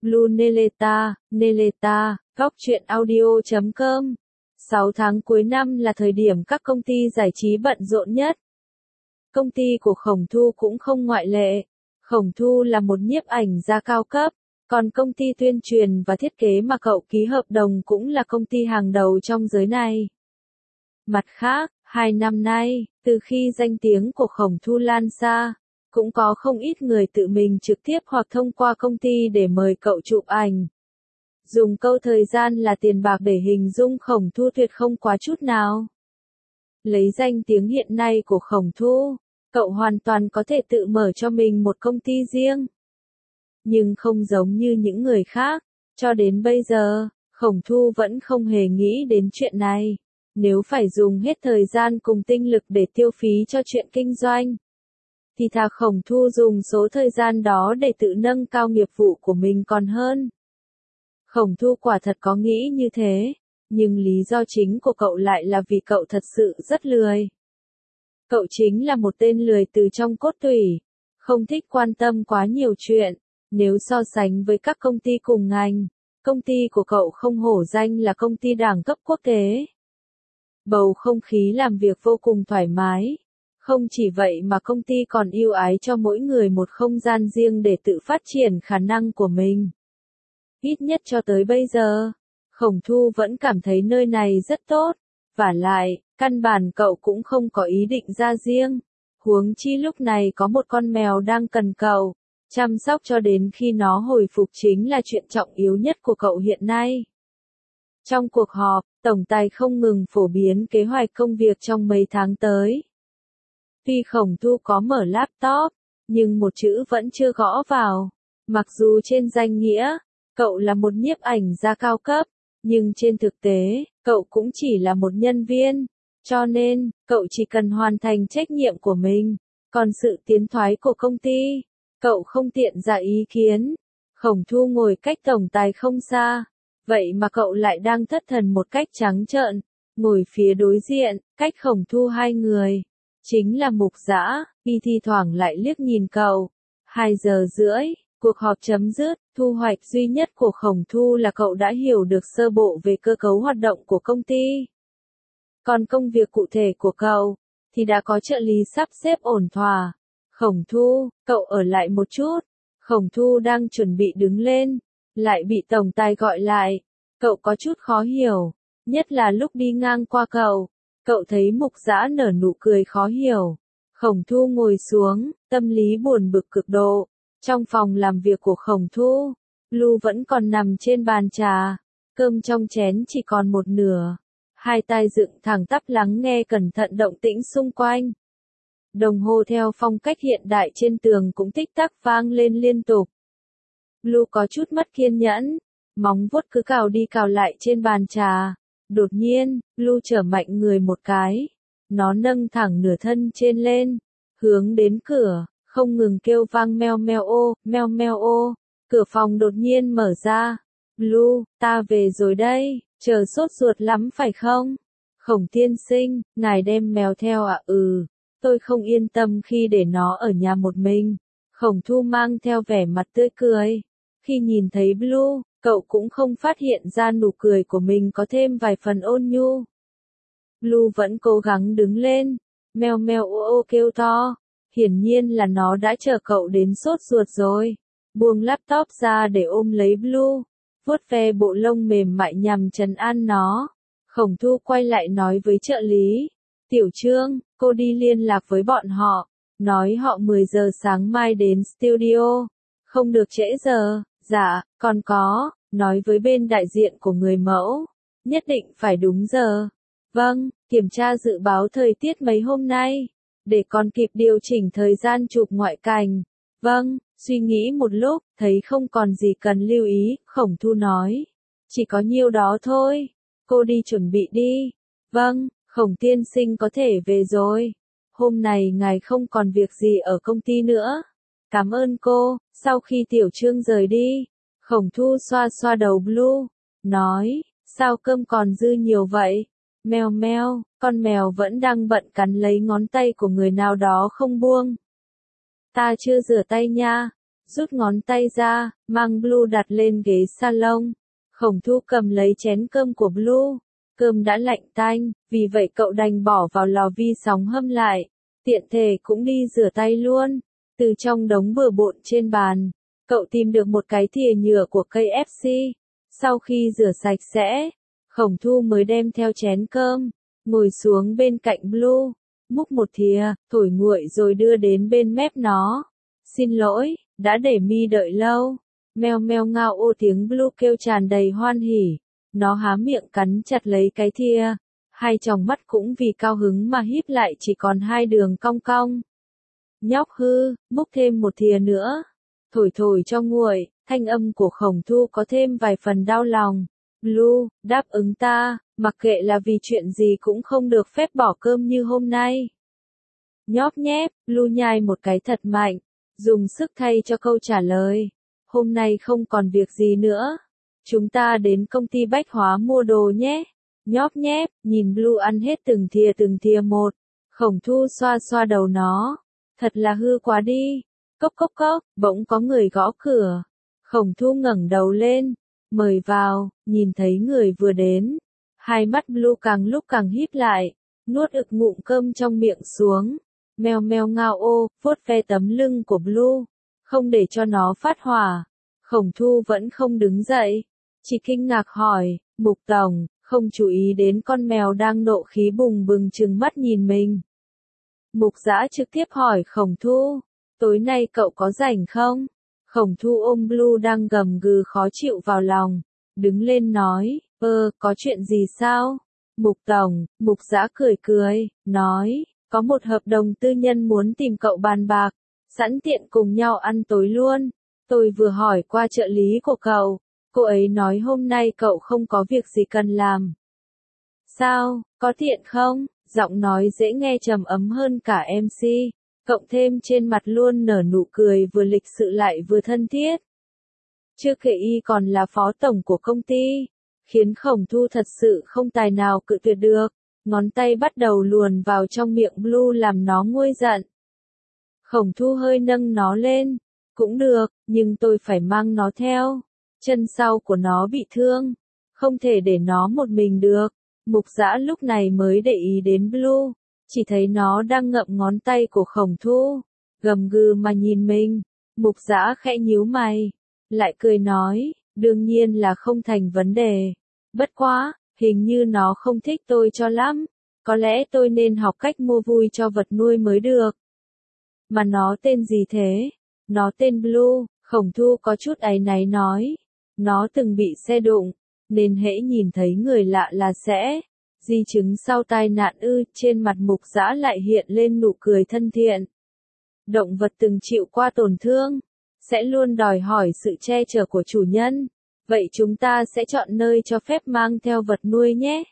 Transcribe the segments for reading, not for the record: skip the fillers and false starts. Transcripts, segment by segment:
Blue Neleta, góc truyện audio.com. 6 tháng cuối năm là thời điểm các công ty giải trí bận rộn nhất. Công ty của Khổng Thu cũng không ngoại lệ. Khổng Thu là một nhiếp ảnh gia cao cấp, còn công ty tuyên truyền và thiết kế mà cậu ký hợp đồng cũng là công ty hàng đầu trong giới này. Mặt khác, 2 năm nay, từ khi danh tiếng của Khổng Thu lan xa, cũng có không ít người tự mình trực tiếp hoặc thông qua công ty để mời cậu chụp ảnh. Dùng câu thời gian là tiền bạc để hình dung Khổng Thu tuyệt không quá chút nào. Lấy danh tiếng hiện nay của Khổng Thu, cậu hoàn toàn có thể tự mở cho mình một công ty riêng. Nhưng không giống như những người khác, cho đến bây giờ, Khổng Thu vẫn không hề nghĩ đến chuyện này. Nếu phải dùng hết thời gian cùng tinh lực để tiêu phí cho chuyện kinh doanh, thì thà Khổng Thu dùng số thời gian đó để tự nâng cao nghiệp vụ của mình còn hơn. Khổng Thu quả thật có nghĩ như thế, nhưng lý do chính của cậu lại là vì cậu thật sự rất lười. Cậu chính là một tên lười từ trong cốt tủy, không thích quan tâm quá nhiều chuyện. Nếu so sánh với các công ty cùng ngành, công ty của cậu không hổ danh là công ty đẳng cấp quốc tế. Bầu không khí làm việc vô cùng thoải mái. Không chỉ vậy mà công ty còn ưu ái cho mỗi người một không gian riêng để tự phát triển khả năng của mình. Ít nhất cho tới bây giờ, Khổng Thu vẫn cảm thấy nơi này rất tốt. Vả lại, căn bản cậu cũng không có ý định ra riêng. Huống chi lúc này có một con mèo đang cần cậu chăm sóc cho đến khi nó hồi phục chính là chuyện trọng yếu nhất của cậu hiện nay. Trong cuộc họp, tổng tài không ngừng phổ biến kế hoạch công việc trong mấy tháng tới. Tuy Khổng Thu có mở laptop, nhưng một chữ vẫn chưa gõ vào. Mặc dù trên danh nghĩa, cậu là một nhiếp ảnh gia cao cấp, nhưng trên thực tế, cậu cũng chỉ là một nhân viên. Cho nên, cậu chỉ cần hoàn thành trách nhiệm của mình. Còn sự tiến thoái của công ty, cậu không tiện ra ý kiến. Khổng Thu ngồi cách tổng tài không xa, vậy mà cậu lại đang thất thần một cách trắng trợn. Ngồi phía đối diện, cách Khổng Thu 2 người, chính là Mục Dã, y thi thoảng lại liếc nhìn cậu. 2 giờ rưỡi, cuộc họp chấm dứt, thu hoạch duy nhất của Khổng Thu là cậu đã hiểu được sơ bộ về cơ cấu hoạt động của công ty. Còn công việc cụ thể của cậu, thì đã có trợ lý sắp xếp ổn thỏa. Khổng Thu, cậu ở lại một chút. Khổng Thu đang chuẩn bị đứng lên, lại bị tổng tài gọi lại. Cậu có chút khó hiểu, nhất là lúc đi ngang qua cậu. Cậu thấy Mục Dã nở nụ cười khó hiểu. Khổng Thu ngồi xuống, tâm lý buồn bực cực độ. Trong phòng làm việc của Khổng Thu, Blue vẫn còn nằm trên bàn trà. Cơm trong chén chỉ còn một nửa. Hai tai dựng thẳng tắp lắng nghe cẩn thận động tĩnh xung quanh. Đồng hồ theo phong cách hiện đại trên tường cũng tích tắc vang lên liên tục. Blue có chút mất kiên nhẫn, móng vuốt cứ cào đi cào lại trên bàn trà. Đột nhiên, Blue trở mạnh người một cái. Nó nâng thẳng nửa thân trên lên, hướng đến cửa, không ngừng kêu vang meo meo ô, meo meo ô. Cửa phòng đột nhiên mở ra. Blue, ta về rồi đây, chờ sốt ruột lắm phải không? Khổng tiên sinh, ngài đem mèo theo ạ? Tôi không yên tâm khi để nó ở nhà một mình. Khổng Thu mang theo vẻ mặt tươi cười. Khi nhìn thấy Blue, cậu cũng không phát hiện ra nụ cười của mình có thêm vài phần ôn nhu. Blue vẫn cố gắng đứng lên, meo meo ô ô kêu to. Hiển nhiên là nó đã chờ cậu đến sốt ruột rồi. Buông laptop ra để ôm lấy Blue, vuốt ve bộ lông mềm mại nhằm trấn an nó. Khổng Thu quay lại nói với trợ lý. Tiểu Trương, cô đi liên lạc với bọn họ, nói họ 10 giờ sáng mai đến studio. Không được trễ giờ. Dạ, còn có, nói với bên đại diện của người mẫu, nhất định phải đúng giờ. Vâng, kiểm tra dự báo thời tiết mấy hôm nay, để còn kịp điều chỉnh thời gian chụp ngoại cảnh. Vâng, suy nghĩ một lúc, thấy không còn gì cần lưu ý, Khổng Thu nói. Chỉ có nhiêu đó thôi, cô đi chuẩn bị đi. Vâng, Khổng tiên sinh có thể về rồi. Hôm này ngài không còn việc gì ở công ty nữa. Cảm ơn cô. Sau khi Tiểu Trương rời đi, Khổng Thu xoa xoa đầu Blue, nói, sao cơm còn dư nhiều vậy? Meo meo, con mèo vẫn đang bận cắn lấy ngón tay của người nào đó không buông. Ta chưa rửa tay nha. rút ngón tay ra, mang Blue đặt lên ghế salon. Khổng Thu cầm lấy chén cơm của Blue. Cơm đã lạnh tanh, vì vậy cậu đành bỏ vào lò vi sóng hâm lại. Tiện thể cũng đi rửa tay luôn. Từ trong đống bừa bộn trên bàn, cậu tìm được một cái thìa nhựa của KFC. Sau khi rửa sạch sẽ, Khổng Thu mới đem theo chén cơm, ngồi xuống bên cạnh Blue, múc một thìa, thổi nguội rồi đưa đến bên mép nó. Xin lỗi, đã để mi đợi lâu. Meo meo ngao ô, tiếng Blue kêu tràn đầy hoan hỉ. Nó há miệng cắn chặt lấy cái thìa. Hai tròng mắt cũng vì cao hứng mà híp lại chỉ còn hai đường cong cong. Nhóc hư, múc thêm một thìa nữa. Thổi thổi cho nguội, thanh âm của Khổng Thu có thêm vài phần đau lòng. Blue, đáp ứng ta, mặc kệ là vì chuyện gì cũng không được phép bỏ cơm như hôm nay. Nhóp nhép, Blue nhai một cái thật mạnh, dùng sức thay cho câu trả lời. Hôm nay không còn việc gì nữa. Chúng ta đến công ty bách hóa mua đồ nhé. Nhóp nhép, nhìn Blue ăn hết từng thìa một. Khổng Thu xoa xoa đầu nó. Thật là hư quá đi. Cốc cốc cốc, bỗng có người gõ cửa. Khổng Thu ngẩng đầu lên. Mời vào, nhìn thấy người vừa đến. Hai mắt Blue càng lúc càng híp lại. Nuốt ực ngụm cơm trong miệng xuống. Meo meo ngao ô, vuốt ve tấm lưng của Blue. Không để cho nó phát hỏa. Khổng Thu vẫn không đứng dậy. Chỉ kinh ngạc hỏi, Mục Tổng, không chú ý đến con mèo đang nộ khí bùng bừng trừng mắt nhìn mình. Mục Dã trực tiếp hỏi Khổng Thu, tối nay cậu có rảnh không? Khổng Thu ôm Blue đang gầm gừ khó chịu vào lòng, đứng lên nói, có chuyện gì sao? Mục Tổng, Mục Dã cười cười, nói, có một hợp đồng tư nhân muốn tìm cậu bàn bạc, sẵn tiện cùng nhau ăn tối luôn. Tôi vừa hỏi qua trợ lý của cậu, cô ấy nói hôm nay cậu không có việc gì cần làm. Sao, có tiện không? Giọng nói dễ nghe trầm ấm hơn cả MC, cộng thêm trên mặt luôn nở nụ cười vừa lịch sự lại vừa thân thiết. Chưa kể y còn là phó tổng của công ty, khiến Khổng Thu thật sự không tài nào cự tuyệt được. Ngón tay bắt đầu luồn vào trong miệng Blue làm nó nguôi giận. Khổng Thu hơi nâng nó lên. Cũng được, nhưng tôi phải mang nó theo. Chân sau của nó bị thương. Không thể để nó một mình được. Mục Dã lúc này mới để ý đến Blue. Chỉ thấy nó đang ngậm ngón tay của Khổng Thu. Gầm gừ mà nhìn mình. Mục Dã khẽ nhíu mày. Lại cười nói, đương nhiên là không thành vấn đề. Bất quá, hình như nó không thích tôi cho lắm. Có lẽ tôi nên học cách mua vui cho vật nuôi mới được. Mà nó tên gì thế? Nó tên Blue, Khổng Thu có chút áy náy nói. Nó từng bị xe đụng, nên hễ nhìn thấy người lạ là sẽ di chứng sau tai nạn trên mặt Mục Dã lại hiện lên nụ cười thân thiện. Động vật từng chịu qua tổn thương, sẽ luôn đòi hỏi sự che chở của chủ nhân. Vậy chúng ta sẽ chọn nơi cho phép mang theo vật nuôi nhé.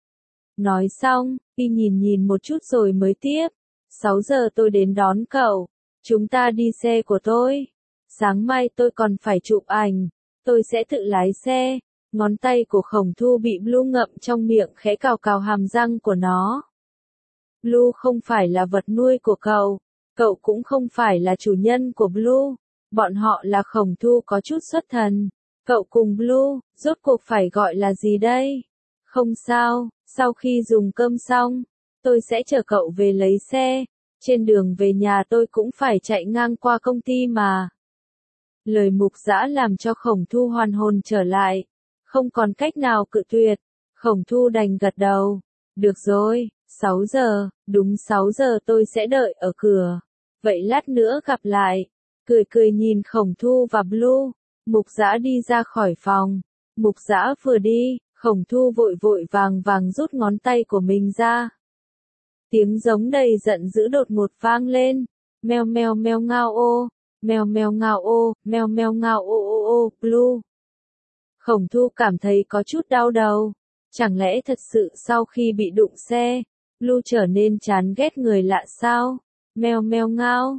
Nói xong, y nhìn một chút rồi mới tiếp. 6 giờ tôi đến đón cậu. Chúng ta đi xe của tôi. Sáng mai tôi còn phải chụp ảnh. Tôi sẽ tự lái xe. Ngón tay của Khổng Thu bị Blue ngậm trong miệng khẽ cào cào hàm răng của nó. Blue không phải là vật nuôi của cậu. Cậu cũng không phải là chủ nhân của Blue. Bọn họ là Khổng Thu có chút xuất thần. Cậu cùng Blue, rốt cuộc phải gọi là gì đây? Không sao, sau khi dùng cơm xong, tôi sẽ chở cậu về lấy xe. Trên đường về nhà tôi cũng phải chạy ngang qua công ty mà. Lời Mục Dã làm cho Khổng Thu hoàn hồn trở lại. Không còn cách nào cự tuyệt. Khổng Thu đành gật đầu. Được rồi, 6 giờ, đúng 6 giờ tôi sẽ đợi ở cửa. Vậy lát nữa gặp lại. Cười cười nhìn Khổng Thu và Blue. Mục Dã đi ra khỏi phòng. Mục Dã vừa đi, Khổng Thu vội vàng rút ngón tay của mình ra. Tiếng giống đầy giận dữ đột ngột vang lên. Meo meo meo ngao ô, meo meo ngao ô, meo meo ngao ô ô ô, Blue. Khổng Thu cảm thấy có chút đau đầu. Chẳng lẽ thật sự sau khi bị đụng xe, Blue trở nên chán ghét người lạ sao? Meo meo ngao,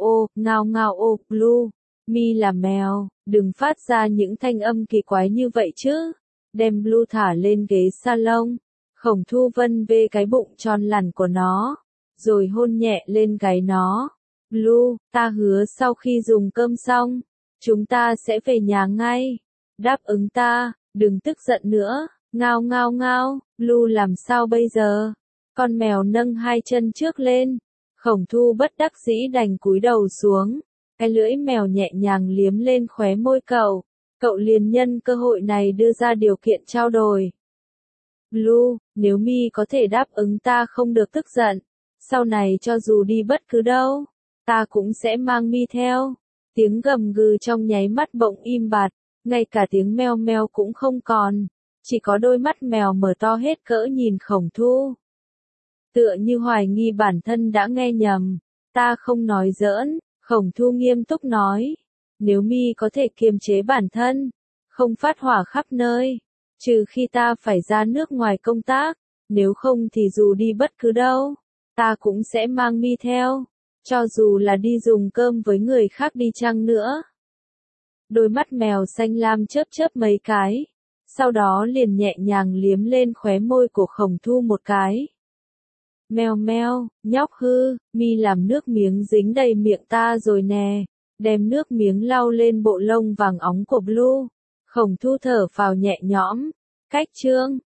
ngao ô, Blue. Mi là mèo, đừng phát ra những thanh âm kỳ quái như vậy chứ. Đem Blue thả lên ghế salon. Khổng Thu vân về cái bụng tròn lẳn của nó, rồi hôn nhẹ lên gáy nó. Blue, ta hứa sau khi dùng cơm xong, Chúng ta sẽ về nhà ngay. Đáp ứng ta, đừng tức giận nữa. Ngao ngao ngao, Blue làm sao bây giờ? Con mèo nâng hai chân trước lên. Khổng Thu bất đắc dĩ đành cúi đầu xuống. Cái lưỡi mèo nhẹ nhàng liếm lên khóe môi cậu. Cậu liền nhân cơ hội này đưa ra điều kiện trao đổi. Blue, nếu Mi có thể đáp ứng ta không được tức giận, sau này cho dù đi bất cứ đâu, ta cũng sẽ mang Mi theo. Tiếng gầm gừ trong nháy mắt bỗng im bặt, ngay cả tiếng meo meo cũng không còn, chỉ có đôi mắt mèo mở to hết cỡ nhìn Khổng Thu. Tựa như hoài nghi bản thân đã nghe nhầm, ta không nói giỡn, Khổng Thu nghiêm túc nói. Nếu Mi có thể kiềm chế bản thân, không phát hỏa khắp nơi, trừ khi ta phải ra nước ngoài công tác, nếu không thì dù đi bất cứ đâu, ta cũng sẽ mang Mi theo, cho dù là đi dùng cơm với người khác đi chăng nữa. Đôi mắt mèo xanh lam chớp chớp mấy cái, sau đó liền nhẹ nhàng liếm lên khóe môi của Khổng Thu một cái. Meo meo, nhóc hư, Mi làm nước miếng dính đầy miệng ta rồi nè. Đem nước miếng lau lên bộ lông vàng óng của Blue. Khổng Thu thở phào nhẹ nhõm. Cách chương